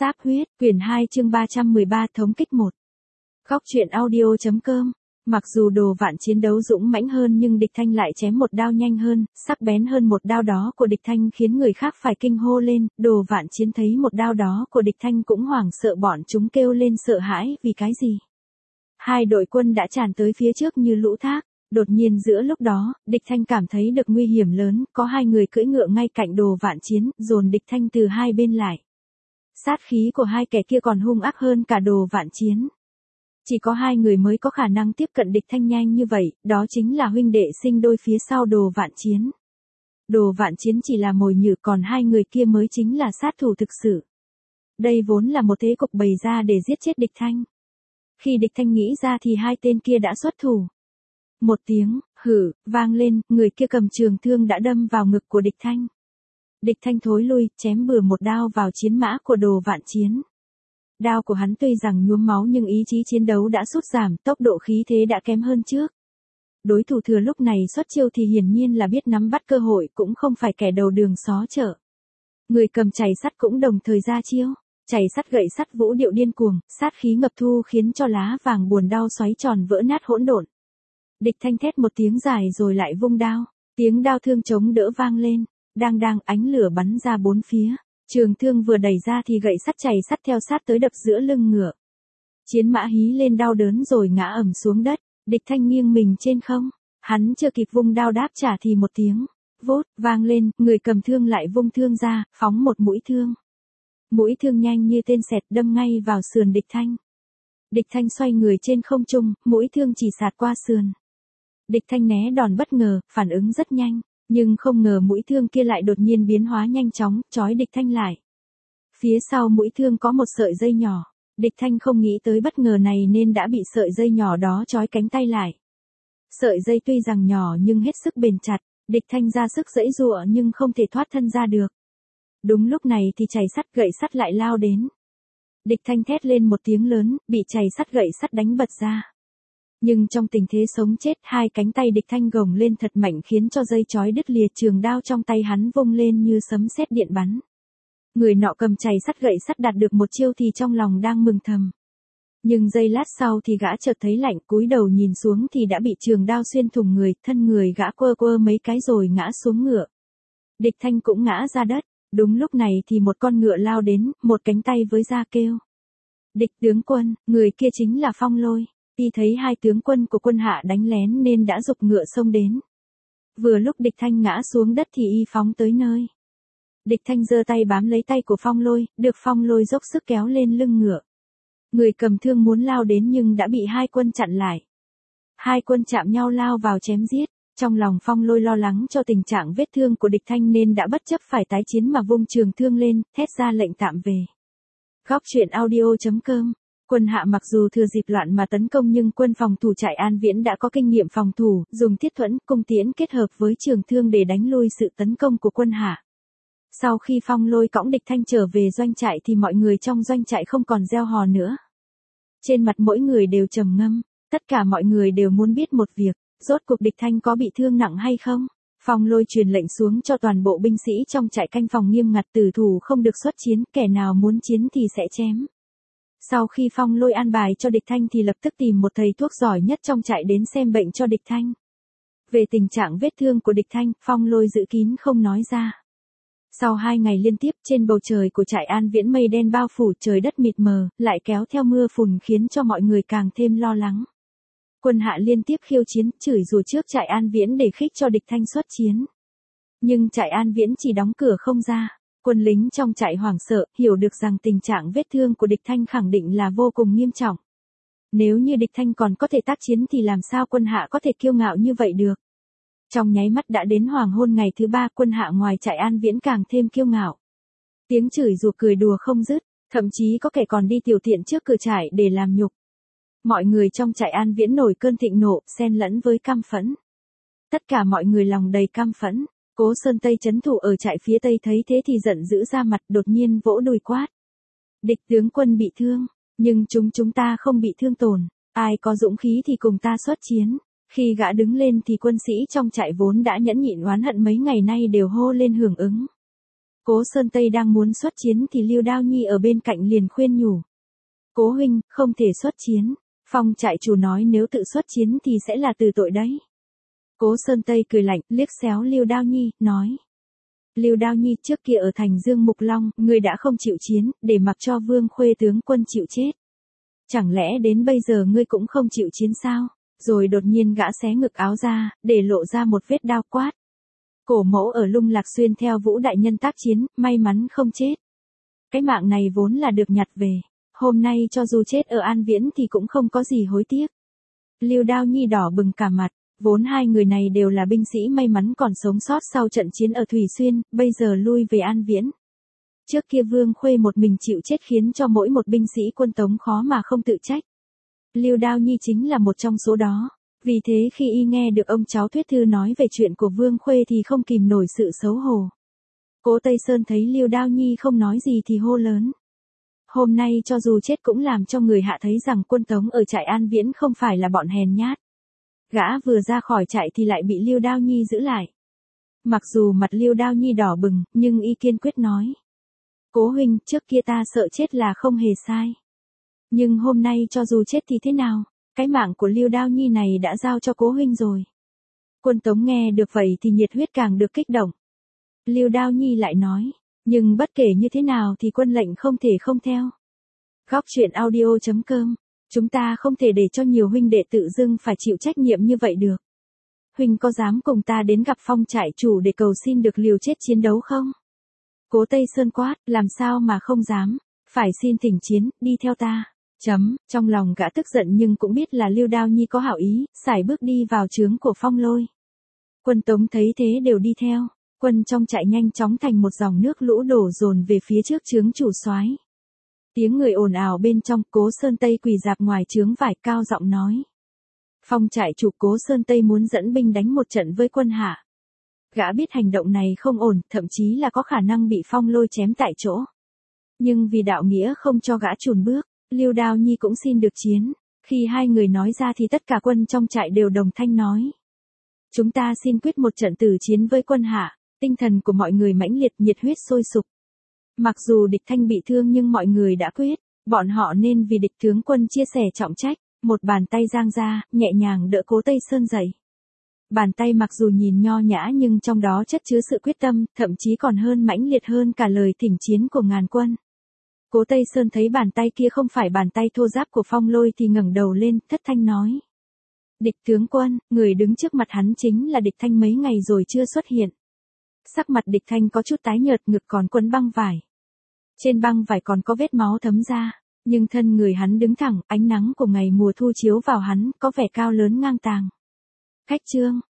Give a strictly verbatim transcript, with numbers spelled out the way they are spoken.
Giáp huyết, quyển hai chương ba trăm mười ba thống kích một. Góc truyện audio.com. Mặc dù Đồ Vạn chiến đấu dũng mãnh hơn nhưng địch thanh lại chém một đao nhanh hơn, sắc bén hơn một đao đó của địch thanh khiến người khác phải kinh hô lên. Đồ Vạn chiến thấy một đao đó của địch thanh cũng hoảng sợ, bọn chúng kêu lên sợ hãi. Vì cái gì? Hai đội quân đã tràn tới phía trước như lũ thác. Đột nhiên giữa lúc đó, địch thanh cảm thấy được nguy hiểm lớn, có hai người cưỡi ngựa ngay cạnh Đồ Vạn chiến, dồn địch thanh từ hai bên lại. Sát khí của hai kẻ kia còn hung ác hơn cả Đồ Vạn chiến. Chỉ có hai người mới có khả năng tiếp cận địch thanh nhanh như vậy, đó chính là huynh đệ sinh đôi phía sau Đồ Vạn chiến. Đồ Vạn chiến chỉ là mồi nhử, còn hai người kia mới chính là sát thủ thực sự. Đây vốn là một thế cục bày ra để giết chết địch thanh. Khi địch thanh nghĩ ra thì hai tên kia đã xuất thủ. Một tiếng hử vang lên, người kia cầm trường thương đã đâm vào ngực của địch thanh. Địch thanh thối lui, chém bừa một đao vào chiến mã của Đồ Vạn chiến. Đao của hắn tuy rằng nhuốm máu nhưng ý chí chiến đấu đã sút giảm, tốc độ khí thế đã kém hơn trước. Đối thủ thừa lúc này xuất chiêu thì hiển nhiên là biết nắm bắt cơ hội, cũng không phải kẻ đầu đường xó chợ. Người cầm chày sắt cũng đồng thời ra chiêu. Chày sắt gậy sắt vũ điệu điên cuồng, sát khí ngập thu khiến cho lá vàng buồn đao xoáy tròn vỡ nát hỗn độn. Địch thanh thét một tiếng dài rồi lại vung đao, tiếng đao thương chống đỡ vang lên, đang đang ánh lửa bắn ra bốn phía, trường thương vừa đẩy ra thì gậy sắt chày sắt theo sát tới đập giữa lưng ngựa. Chiến mã hí lên đau đớn rồi ngã ầm xuống đất, địch thanh nghiêng mình trên không, hắn chưa kịp vung đao đáp trả thì một tiếng vốt vang lên, người cầm thương lại vung thương ra, phóng một mũi thương. Mũi thương nhanh như tên sẹt đâm ngay vào sườn địch thanh. Địch thanh xoay người trên không trung, mũi thương chỉ sạt qua sườn. Địch thanh né đòn bất ngờ, phản ứng rất nhanh, nhưng không ngờ mũi thương kia lại đột nhiên biến hóa nhanh chóng, trói địch thanh lại. Phía sau mũi thương có một sợi dây nhỏ, địch thanh không nghĩ tới bất ngờ này nên đã bị sợi dây nhỏ đó trói cánh tay lại. Sợi dây tuy rằng nhỏ nhưng hết sức bền chặt, địch thanh ra sức giãy giụa nhưng không thể thoát thân ra được. Đúng lúc này thì chày sắt gậy sắt lại lao đến. Địch thanh thét lên một tiếng lớn, bị chày sắt gậy sắt đánh bật ra. Nhưng trong tình thế sống chết, hai cánh tay địch thanh gồng lên thật mạnh khiến cho dây chói đứt lìa, trường đao trong tay hắn vung lên như sấm sét điện bắn. Người nọ cầm chày sắt gậy sắt đạt được một chiêu thì trong lòng đang mừng thầm. Nhưng giây lát sau thì gã chợt thấy lạnh, cúi đầu nhìn xuống thì đã bị trường đao xuyên thủng người, thân người gã quơ quơ mấy cái rồi ngã xuống ngựa. Địch thanh cũng ngã ra đất. Đúng lúc này thì một con ngựa lao đến, một cánh tay với da kêu. Địch tướng quân, người kia chính là Phong Lôi. Y thấy hai tướng quân của quân hạ đánh lén nên đã giục ngựa xông đến. Vừa lúc địch thanh ngã xuống đất thì y phóng tới nơi. Địch thanh giơ tay bám lấy tay của Phong Lôi, được Phong Lôi dốc sức kéo lên lưng ngựa. Người cầm thương muốn lao đến nhưng đã bị hai quân chặn lại. Hai quân chạm nhau lao vào chém giết. Trong lòng Phong Lôi lo lắng cho tình trạng vết thương của địch thanh nên đã bất chấp phải tái chiến mà vung trường thương lên, thét ra lệnh tạm về. Góc truyện audio.com. Quân hạ mặc dù thừa dịp loạn mà tấn công nhưng quân phòng thủ trại An Viễn đã có kinh nghiệm phòng thủ, dùng thiết thuẫn, cung tiễn kết hợp với trường thương để đánh lui sự tấn công của quân hạ. Sau khi Phong Lôi cõng địch thanh trở về doanh trại thì mọi người trong doanh trại không còn reo hò nữa. Trên mặt mỗi người đều trầm ngâm, tất cả mọi người đều muốn biết một việc. Rốt cuộc địch thanh có bị thương nặng hay không? Phong Lôi truyền lệnh xuống cho toàn bộ binh sĩ trong trại canh phòng nghiêm ngặt, tử thủ không được xuất chiến, kẻ nào muốn chiến thì sẽ chém. Sau khi Phong Lôi an bài cho địch thanh thì lập tức tìm một thầy thuốc giỏi nhất trong trại đến xem bệnh cho địch thanh. Về tình trạng vết thương của địch thanh, Phong Lôi giữ kín không nói ra. Sau hai ngày liên tiếp, trên bầu trời của trại An Viễn mây đen bao phủ, trời đất mịt mờ, lại kéo theo mưa phùn khiến cho mọi người càng thêm lo lắng. Quân hạ liên tiếp khiêu chiến, chửi rủa trước trại An Viễn để khích cho địch thanh xuất chiến. Nhưng trại An Viễn chỉ đóng cửa không ra. Quân lính trong trại hoảng sợ, hiểu được rằng tình trạng vết thương của địch thanh khẳng định là vô cùng nghiêm trọng. Nếu như địch thanh còn có thể tác chiến thì làm sao quân hạ có thể kiêu ngạo như vậy được. Trong nháy mắt đã đến hoàng hôn ngày thứ ba, quân hạ ngoài trại An Viễn càng thêm kiêu ngạo. Tiếng chửi rủa cười đùa không dứt, thậm chí có kẻ còn đi tiểu tiện trước cửa trại để làm nhục. Mọi người trong trại An Viễn nổi cơn thịnh nộ, xen lẫn với căm phẫn. Tất cả mọi người lòng đầy căm phẫn. Cố Sơn Tây trấn thủ ở trại phía tây thấy thế thì giận dữ ra mặt, đột nhiên vỗ đùi quát. Địch tướng quân bị thương, nhưng chúng chúng ta không bị thương tổn, ai có dũng khí thì cùng ta xuất chiến. Khi gã đứng lên thì quân sĩ trong trại vốn đã nhẫn nhịn oán hận mấy ngày nay đều hô lên hưởng ứng. Cố Sơn Tây đang muốn xuất chiến thì Lưu Đao Nhi ở bên cạnh liền khuyên nhủ. Cố huynh, không thể xuất chiến. Phong trại chủ nói nếu tự xuất chiến thì sẽ là từ tội đấy. Cố Sơn Tây cười lạnh, liếc xéo Lưu Đao Nhi, nói. Lưu Đao Nhi, trước kia ở thành Dương Mục Long, ngươi đã không chịu chiến, để mặc cho Vương Khuê tướng quân chịu chết. Chẳng lẽ đến bây giờ ngươi cũng không chịu chiến sao? Rồi đột nhiên gã xé ngực áo ra, để lộ ra một vết đao quát. Cổ mẫu ở Lung Lạc Xuyên theo Vũ đại nhân tác chiến, may mắn không chết. Cái mạng này vốn là được nhặt về. Hôm nay cho dù chết ở An Viễn thì cũng không có gì hối tiếc. Lưu Đao Nhi đỏ bừng cả mặt, vốn hai người này đều là binh sĩ may mắn còn sống sót sau trận chiến ở Thủy Xuyên, bây giờ lui về An Viễn. Trước kia Vương Khuê một mình chịu chết khiến cho mỗi một binh sĩ quân Tống khó mà không tự trách. Lưu Đao Nhi chính là một trong số đó. Vì thế khi y nghe được ông cháu Thuyết Thư nói về chuyện của Vương Khuê thì không kìm nổi sự xấu hổ. Cố Tây Sơn thấy Lưu Đao Nhi không nói gì thì hô lớn. Hôm nay cho dù chết cũng làm cho người hạ thấy rằng quân Tống ở trại An Viễn không phải là bọn hèn nhát. Gã vừa ra khỏi trại thì lại bị Lưu Đao Nhi giữ lại. Mặc dù mặt Lưu Đao Nhi đỏ bừng, nhưng y kiên quyết nói. Cố huynh, trước kia ta sợ chết là không hề sai. Nhưng hôm nay cho dù chết thì thế nào, cái mạng của Lưu Đao Nhi này đã giao cho cố huynh rồi. Quân Tống nghe được vậy thì nhiệt huyết càng được kích động. Lưu Đao Nhi lại nói, nhưng bất kể như thế nào thì quân lệnh không thể không theo. Góc truyện audio chấm com, chúng ta không thể để cho nhiều huynh đệ tự dưng phải chịu trách nhiệm như vậy được. Huynh có dám cùng ta đến gặp Phong trại chủ để cầu xin được liều chết chiến đấu không? Cố Tây Sơn quát, làm sao mà không dám, phải xin thỉnh chiến, đi theo ta. Chấm, trong lòng gã tức giận nhưng cũng biết là Lưu Đao Nhi có hảo ý, sải bước đi vào trướng của Phong Lôi. Quân Tống thấy thế đều đi theo, quân trong trại nhanh chóng thành một dòng nước lũ đổ dồn về phía trước trướng chủ soái. Tiếng người ồn ào bên trong, Cố Sơn Tây quỳ dạp ngoài trướng vải cao giọng nói. Phong trại chủ Cố Sơn Tây muốn dẫn binh đánh một trận với quân Hạ. Gã biết hành động này không ổn, thậm chí là có khả năng bị Phong Lôi chém tại chỗ. Nhưng vì đạo nghĩa không cho gã chùn bước, Lưu Đao Nhi cũng xin được chiến. Khi hai người nói ra thì tất cả quân trong trại đều đồng thanh nói. Chúng ta xin quyết một trận tử chiến với quân Hạ. Tinh thần của mọi người mãnh liệt, nhiệt huyết sôi sục. Mặc dù địch Thanh bị thương nhưng mọi người đã quyết, bọn họ nên vì địch tướng quân chia sẻ trọng trách. Một bàn tay giang ra, nhẹ nhàng đỡ Cố Tây Sơn dậy. Bàn tay mặc dù nhìn nho nhã nhưng trong đó chất chứa sự quyết tâm, thậm chí còn hơn mãnh liệt hơn cả lời thỉnh chiến của ngàn quân. Cố Tây Sơn thấy bàn tay kia không phải bàn tay thô ráp của Phong Lôi thì ngẩng đầu lên, thất thanh nói. Địch tướng quân, người đứng trước mặt hắn chính là địch Thanh mấy ngày rồi chưa xuất hiện. Sắc mặt địch Thanh có chút tái nhợt, ngực còn quấn băng vải. Trên băng vải còn có vết máu thấm ra, nhưng thân người hắn đứng thẳng, ánh nắng của ngày mùa thu chiếu vào hắn, có vẻ cao lớn ngang tàng. Khách trương,